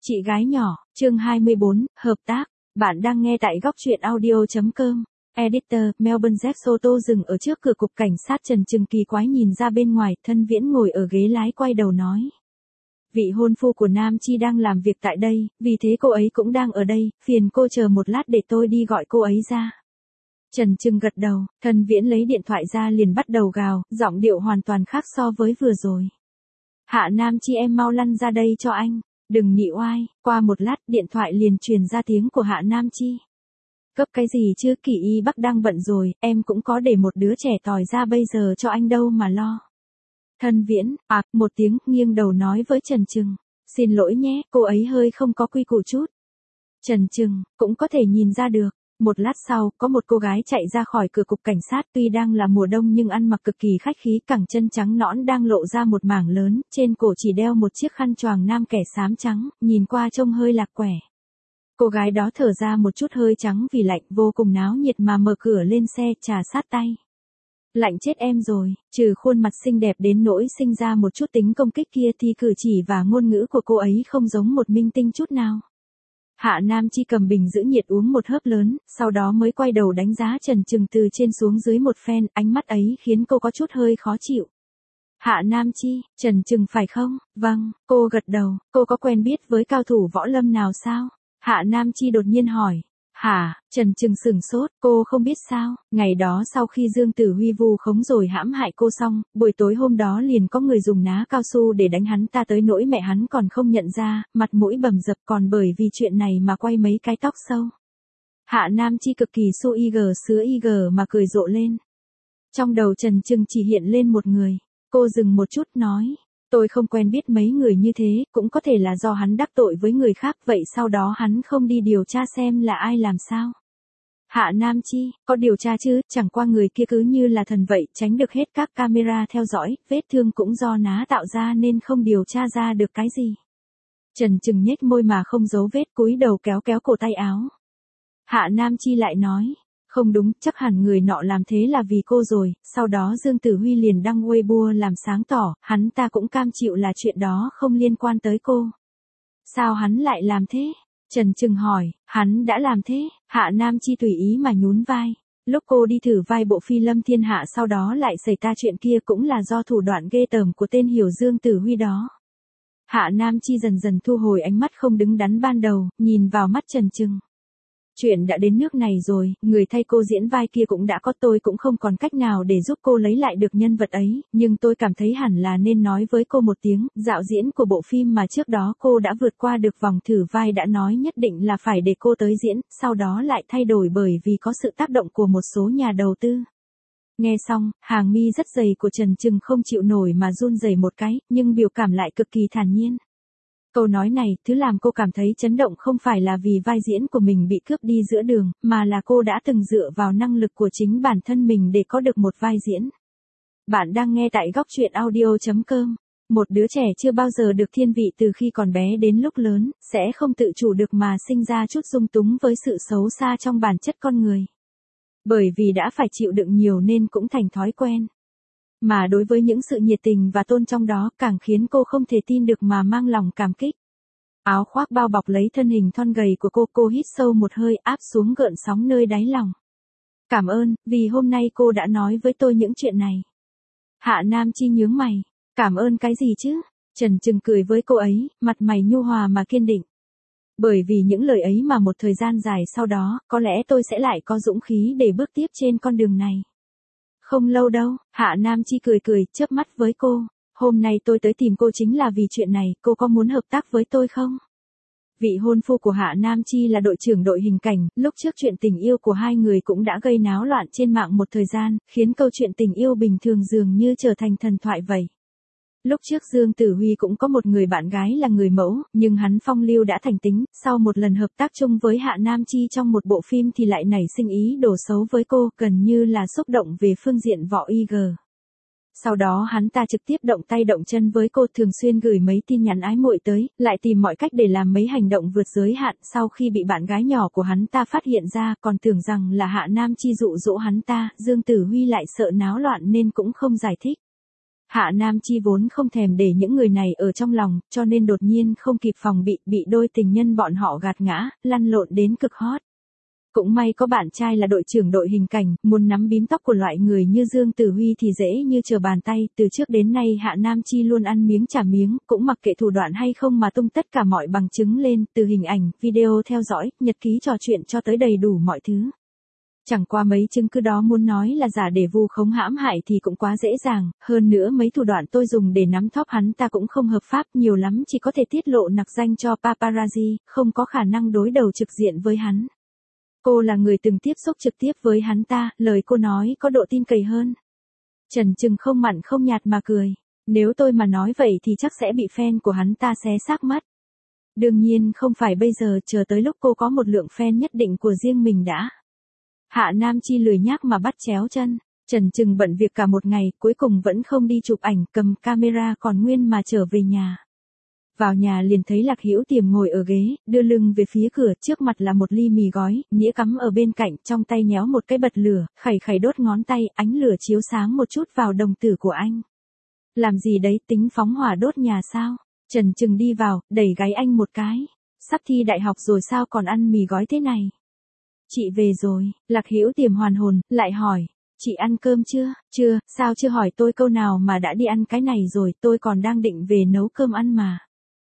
Chị gái nhỏ, chương 24, hợp tác. Bạn đang nghe tại góc truyện audio.com. Editor, Melbourne Jack Soto dừng ở trước cửa cục cảnh sát Trần Trừng kỳ quái nhìn ra bên ngoài, Thân Viễn ngồi ở ghế lái quay đầu nói. Vị hôn phu của Nam Chi đang làm việc tại đây, vì thế cô ấy cũng đang ở đây, phiền cô chờ một lát để tôi đi gọi cô ấy ra. Trần Trừng gật đầu, Thân Viễn lấy điện thoại ra liền bắt đầu gào, giọng điệu hoàn toàn khác so với vừa rồi. Hạ Nam Chi em mau lăn ra đây cho anh. Đừng nhị oai, qua một lát điện thoại liền truyền ra tiếng của Hạ Nam Chi. Cấp cái gì chứ, Kỳ Y Bắc đang bận rồi, em cũng có để một đứa trẻ tỏi ra bây giờ cho anh đâu mà lo. Thân Viễn, một tiếng, nghiêng đầu nói với Trần Trừng. Xin lỗi nhé, cô ấy hơi không có quy củ chút. Trần Trừng, cũng có thể nhìn ra được. Một lát sau, có một cô gái chạy ra khỏi cửa cục cảnh sát, tuy đang là mùa đông nhưng ăn mặc cực kỳ khách khí, cẳng chân trắng nõn đang lộ ra một mảng lớn, trên cổ chỉ đeo một chiếc khăn choàng nam kẻ xám trắng, nhìn qua trông hơi lạc quẻ. Cô gái đó thở ra một chút hơi trắng vì lạnh, vô cùng náo nhiệt mà mở cửa lên xe, trà sát tay. Lạnh chết em rồi, trừ khuôn mặt xinh đẹp đến nỗi sinh ra một chút tính công kích kia thì cử chỉ và ngôn ngữ của cô ấy không giống một minh tinh chút nào. Hạ Nam Chi cầm bình giữ nhiệt uống một hớp lớn, sau đó mới quay đầu đánh giá Trần Trừng từ trên xuống dưới một phen, ánh mắt ấy khiến cô có chút hơi khó chịu. Hạ Nam Chi, Trần Trừng phải không? Vâng, cô gật đầu, cô có quen biết với cao thủ võ lâm nào sao? Hạ Nam Chi đột nhiên hỏi. Hả, Trần Trừng sửng sốt, cô không biết sao, ngày đó sau khi Dương Tử Huy vu khống rồi hãm hại cô xong, buổi tối hôm đó liền có người dùng ná cao su để đánh hắn ta tới nỗi mẹ hắn còn không nhận ra, mặt mũi bầm dập, còn bởi vì chuyện này mà quay mấy cái tóc sâu. Hạ Nam Chi cực kỳ su sứa mà cười rộ lên. Trong đầu Trần Trừng chỉ hiện lên một người, cô dừng một chút nói. Tôi không quen biết mấy người như thế, cũng có thể là do hắn đắc tội với người khác, vậy sau đó hắn không đi điều tra xem là ai làm sao. Hạ Nam Chi, có điều tra chứ, chẳng qua người kia cứ như là thần vậy, tránh được hết các camera theo dõi, vết thương cũng do ná tạo ra nên không điều tra ra được cái gì. Trần Trừng nhếch môi mà không giấu vết, cúi đầu kéo kéo cổ tay áo. Hạ Nam Chi lại nói. Không đúng, chắc hẳn người nọ làm thế là vì cô rồi, sau đó Dương Tử Huy liền đăng Weibo làm sáng tỏ, hắn ta cũng cam chịu là chuyện đó không liên quan tới cô. Sao hắn lại làm thế? Trần Trừng hỏi, hắn đã làm thế, Hạ Nam Chi tùy ý mà nhún vai. Lúc cô đi thử vai bộ phi Lâm Thiên Hạ sau đó lại xảy ra chuyện kia cũng là do thủ đoạn ghê tởm của tên hiểu Dương Tử Huy đó. Hạ Nam Chi dần dần thu hồi ánh mắt không đứng đắn ban đầu, nhìn vào mắt Trần Trừng. Chuyện đã đến nước này rồi, người thay cô diễn vai kia cũng đã có, tôi cũng không còn cách nào để giúp cô lấy lại được nhân vật ấy, nhưng tôi cảm thấy hẳn là nên nói với cô một tiếng, dạo diễn của bộ phim mà trước đó cô đã vượt qua được vòng thử vai đã nói nhất định là phải để cô tới diễn, sau đó lại thay đổi bởi vì có sự tác động của một số nhà đầu tư. Nghe xong, hàng mi rất dày của Trần Trừng không chịu nổi mà run rẩy một cái, nhưng biểu cảm lại cực kỳ thản nhiên. Câu nói này, thứ làm cô cảm thấy chấn động không phải là vì vai diễn của mình bị cướp đi giữa đường, mà là cô đã từng dựa vào năng lực của chính bản thân mình để có được một vai diễn. Bạn đang nghe tại góc truyện audio.com. Một đứa trẻ chưa bao giờ được thiên vị từ khi còn bé đến lúc lớn, sẽ không tự chủ được mà sinh ra chút dung túng với sự xấu xa trong bản chất con người. Bởi vì đã phải chịu đựng nhiều nên cũng thành thói quen. Mà đối với những sự nhiệt tình và tôn trọng đó càng khiến cô không thể tin được mà mang lòng cảm kích. Áo khoác bao bọc lấy thân hình thon gầy của cô hít sâu một hơi áp xuống gợn sóng nơi đáy lòng. Cảm ơn, vì hôm nay cô đã nói với tôi những chuyện này. Hạ Nam Chi nhướng mày. Cảm ơn cái gì chứ? Trần Trừng cười với cô ấy, mặt mày nhu hòa mà kiên định. Bởi vì những lời ấy mà một thời gian dài sau đó, có lẽ tôi sẽ lại có dũng khí để bước tiếp trên con đường này. Không lâu đâu, Hạ Nam Chi cười, chớp mắt với cô. Hôm nay tôi tới tìm cô chính là vì chuyện này, cô có muốn hợp tác với tôi không? Vị hôn phu của Hạ Nam Chi là đội trưởng đội hình cảnh, lúc trước chuyện tình yêu của hai người cũng đã gây náo loạn trên mạng một thời gian, khiến câu chuyện tình yêu bình thường dường như trở thành thần thoại vậy. Lúc trước Dương Tử Huy cũng có một người bạn gái là người mẫu, nhưng hắn phong lưu đã thành tính, sau một lần hợp tác chung với Hạ Nam Chi trong một bộ phim thì lại nảy sinh ý đồ xấu với cô, gần như là xúc động về phương diện võ IG. Sau đó hắn ta trực tiếp động tay động chân với cô, thường xuyên gửi mấy tin nhắn ái muội tới, lại tìm mọi cách để làm mấy hành động vượt giới hạn. Sau khi bị bạn gái nhỏ của hắn ta phát hiện ra, còn tưởng rằng là Hạ Nam Chi dụ dỗ hắn ta, Dương Tử Huy lại sợ náo loạn nên cũng không giải thích. Hạ Nam Chi vốn không thèm để những người này ở trong lòng, cho nên đột nhiên không kịp phòng bị đôi tình nhân bọn họ gạt ngã, lăn lộn đến cực hot. Cũng may có bạn trai là đội trưởng đội hình cảnh, muốn nắm bím tóc của loại người như Dương Tử Huy thì dễ như trở bàn tay, từ trước đến nay Hạ Nam Chi luôn ăn miếng trả miếng, cũng mặc kệ thủ đoạn hay không mà tung tất cả mọi bằng chứng lên, từ hình ảnh, video theo dõi, nhật ký trò chuyện cho tới đầy đủ mọi thứ. Chẳng qua mấy chứng cứ đó muốn nói là giả để vu khống hãm hại thì cũng quá dễ dàng, hơn nữa mấy thủ đoạn tôi dùng để nắm thóp hắn ta cũng không hợp pháp, nhiều lắm chỉ có thể tiết lộ nặc danh cho paparazzi, không có khả năng đối đầu trực diện với hắn. Cô là người từng tiếp xúc trực tiếp với hắn ta, lời cô nói có độ tin cậy hơn. Trần Trừng không mặn không nhạt mà cười. Nếu tôi mà nói vậy thì chắc sẽ bị fan của hắn ta xé xác mất. Đương nhiên không phải bây giờ, chờ tới lúc cô có một lượng fan nhất định của riêng mình đã. Hạ Nam Chi lười nhác mà bắt chéo chân. Trần Trừng bận việc cả một ngày, cuối cùng vẫn không đi chụp ảnh, cầm camera còn nguyên mà trở về nhà. Vào nhà liền thấy Lạc Hữu Tiềm ngồi ở ghế, đưa lưng về phía cửa, trước mặt là một ly mì gói, nĩa cắm ở bên cạnh, trong tay nhéo một cái bật lửa, khẩy đốt ngón tay, ánh lửa chiếu sáng một chút vào đồng tử của anh. Làm gì đấy, tính phóng hỏa đốt nhà sao? Trần Trừng đi vào, đẩy gáy anh một cái. Sắp thi đại học rồi sao còn ăn mì gói thế này? Chị về rồi, Lạc Hữu Tiềm hoàn hồn, lại hỏi. Chị ăn cơm chưa? Chưa, sao chưa hỏi tôi câu nào mà đã đi ăn cái này rồi, tôi còn đang định về nấu cơm ăn mà.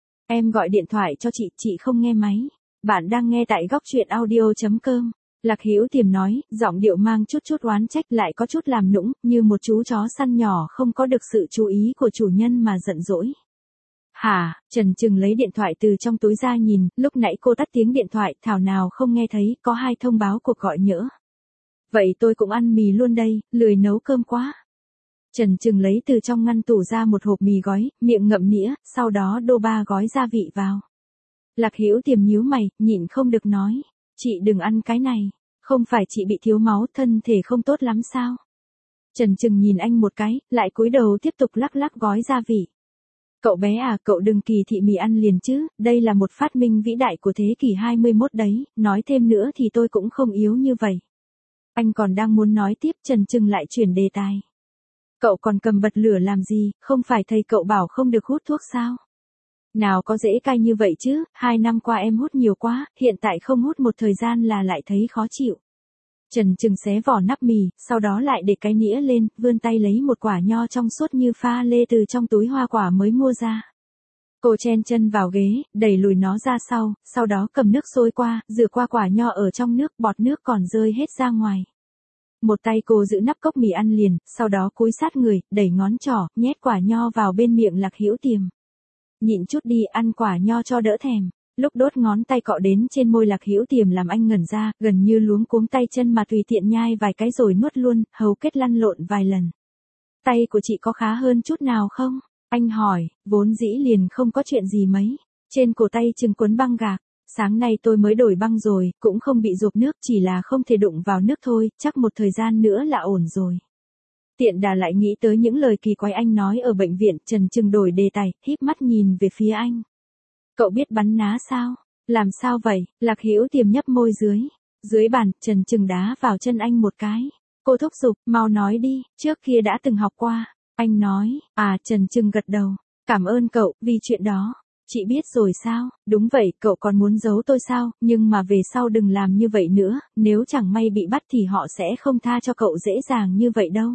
Em gọi điện thoại cho chị không nghe máy. Bạn đang nghe tại góc truyện audio.com. Lạc Hữu Tiềm nói, giọng điệu mang chút oán trách lại có chút làm nũng, như một chú chó săn nhỏ không có được sự chú ý của chủ nhân mà giận dỗi. Hả, Trần Trừng lấy điện thoại từ trong túi ra nhìn, lúc nãy cô tắt tiếng điện thoại, thảo nào không nghe thấy, có 2 thông báo cuộc gọi nhỡ. Vậy tôi cũng ăn mì luôn đây, lười nấu cơm quá. Trần Trừng lấy từ trong ngăn tủ ra một hộp mì gói, miệng ngậm nĩa, sau đó đô 3 gói gia vị vào. Lạc Hữu Tiềm nhíu mày, nhịn không được nói. Chị đừng ăn cái này, không phải chị bị thiếu máu, thân thể không tốt lắm sao? Trần Trừng nhìn anh một cái, lại cúi đầu tiếp tục lắc gói gia vị. Cậu bé à, cậu đừng kỳ thị mì ăn liền chứ, đây là một phát minh vĩ đại của thế kỷ 21 đấy, nói thêm nữa thì tôi cũng không yếu như vậy. Anh còn đang muốn nói tiếp, Trần Trừng lại chuyển đề tài. Cậu còn cầm bật lửa làm gì, không phải thầy cậu bảo không được hút thuốc sao? Nào có dễ cai như vậy chứ, 2 năm qua em hút nhiều quá, hiện tại không hút một thời gian là lại thấy khó chịu. Trần Trừng xé vỏ nắp mì, sau đó lại để cái nĩa lên, vươn tay lấy một quả nho trong suốt như pha lê từ trong túi hoa quả mới mua ra. Cô chen chân vào ghế, đẩy lùi nó ra sau đó cầm nước sôi qua, rửa qua quả nho ở trong nước, bọt nước còn rơi hết ra ngoài. Một tay cô giữ nắp cốc mì ăn liền, sau đó cúi sát người, đẩy ngón trỏ, nhét quả nho vào bên miệng Lạc Hữu Tiềm. Nhịn chút đi, ăn quả nho cho đỡ thèm. Lúc đốt ngón tay cọ đến trên môi Lạc Hữu Tiềm làm anh ngẩn ra, gần như luống cuống tay chân mà tùy tiện nhai vài cái rồi nuốt luôn, hầu kết lăn lộn vài lần. Tay của chị có khá hơn chút nào không? Anh hỏi, vốn dĩ liền không có chuyện gì mấy. Trên cổ tay chừng quấn băng gạc. Sáng nay tôi mới đổi băng rồi, cũng không bị rộp nước, chỉ là không thể đụng vào nước thôi, chắc một thời gian nữa là ổn rồi. Tiện đà lại nghĩ tới những lời kỳ quái anh nói ở bệnh viện, Trần Trừng đổi đề tài, híp mắt nhìn về phía anh. Cậu biết bắn ná sao? Làm sao vậy? Lạc Hữu Tiềm nhấp môi dưới bàn, Trần Trừng đá vào chân anh một cái. Cô thúc giục, mau nói đi, trước kia đã từng học qua. Anh nói, Trần Trừng gật đầu. Cảm ơn cậu, vì chuyện đó. Chị biết rồi sao? Đúng vậy, cậu còn muốn giấu tôi sao? Nhưng mà về sau đừng làm như vậy nữa, nếu chẳng may bị bắt thì họ sẽ không tha cho cậu dễ dàng như vậy đâu.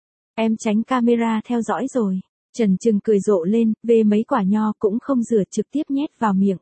Em tránh camera theo dõi rồi. Trần Trừng cười rộ lên, về mấy quả nho cũng không rửa, trực tiếp nhét vào miệng.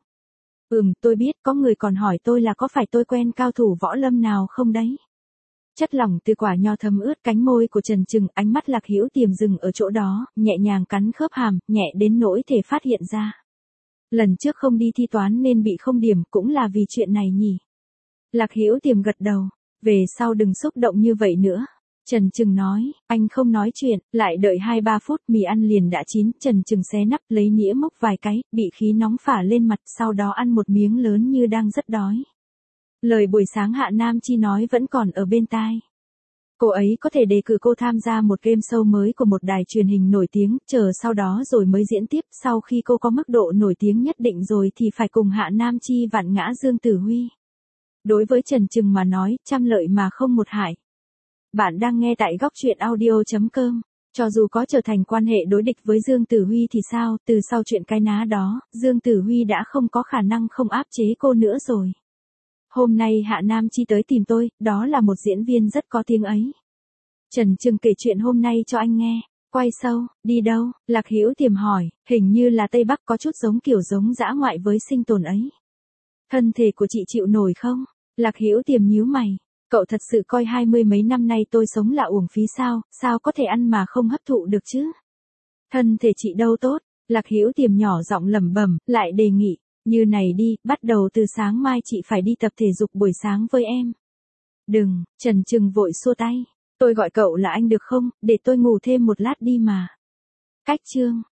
Tôi biết, có người còn hỏi tôi là có phải tôi quen cao thủ võ lâm nào không đấy. Chất lỏng từ quả nho thấm ướt cánh môi của Trần Trừng, ánh mắt Lạc Hữu Tiềm dừng ở chỗ đó, nhẹ nhàng cắn khớp hàm, nhẹ đến nỗi thể phát hiện ra. Lần trước không đi thi toán nên bị không điểm, cũng là vì chuyện này nhỉ. Lạc Hữu Tiềm gật đầu, về sau đừng xúc động như vậy nữa. Trần Trừng nói, anh không nói chuyện, lại đợi 2-3 phút, mì ăn liền đã chín, Trần Trừng xé nắp, lấy nĩa múc vài cái, bị khí nóng phả lên mặt, sau đó ăn một miếng lớn như đang rất đói. Lời buổi sáng Hạ Nam Chi nói vẫn còn ở bên tai. Cô ấy có thể đề cử cô tham gia một game show mới của một đài truyền hình nổi tiếng, chờ sau đó rồi mới diễn tiếp, sau khi cô có mức độ nổi tiếng nhất định rồi thì phải cùng Hạ Nam Chi vặn ngã Dương Tử Huy. Đối với Trần Trừng mà nói, trăm lợi mà không một hại. Bạn đang nghe tại góc truyện audio.com. Cho dù có trở thành quan hệ đối địch với Dương Tử Huy thì sao, từ sau chuyện cái ná đó, Dương Tử Huy đã không có khả năng không áp chế cô nữa rồi. Hôm nay Hạ Nam Chi tới tìm tôi, đó là một diễn viên rất có tiếng ấy. Trần Trừng kể chuyện hôm nay cho anh nghe. Quay sâu, đi đâu? Lạc Hữu Tiềm hỏi, hình như là Tây Bắc có chút giống kiểu giống dã ngoại với sinh tồn ấy. Thân thể của chị chịu nổi không? Lạc Hữu Tiềm nhíu mày. Cậu thật sự coi 20 mấy năm nay tôi sống là uổng phí sao, sao có thể ăn mà không hấp thụ được chứ? Thân thể chị đâu tốt, Lạc Hữu Tiềm nhỏ giọng lẩm bẩm, lại đề nghị, như này đi, bắt đầu từ sáng mai chị phải đi tập thể dục buổi sáng với em. Đừng, Trần Trừng vội xua tay, tôi gọi cậu là anh được không, để tôi ngủ thêm một lát đi mà. Cách chương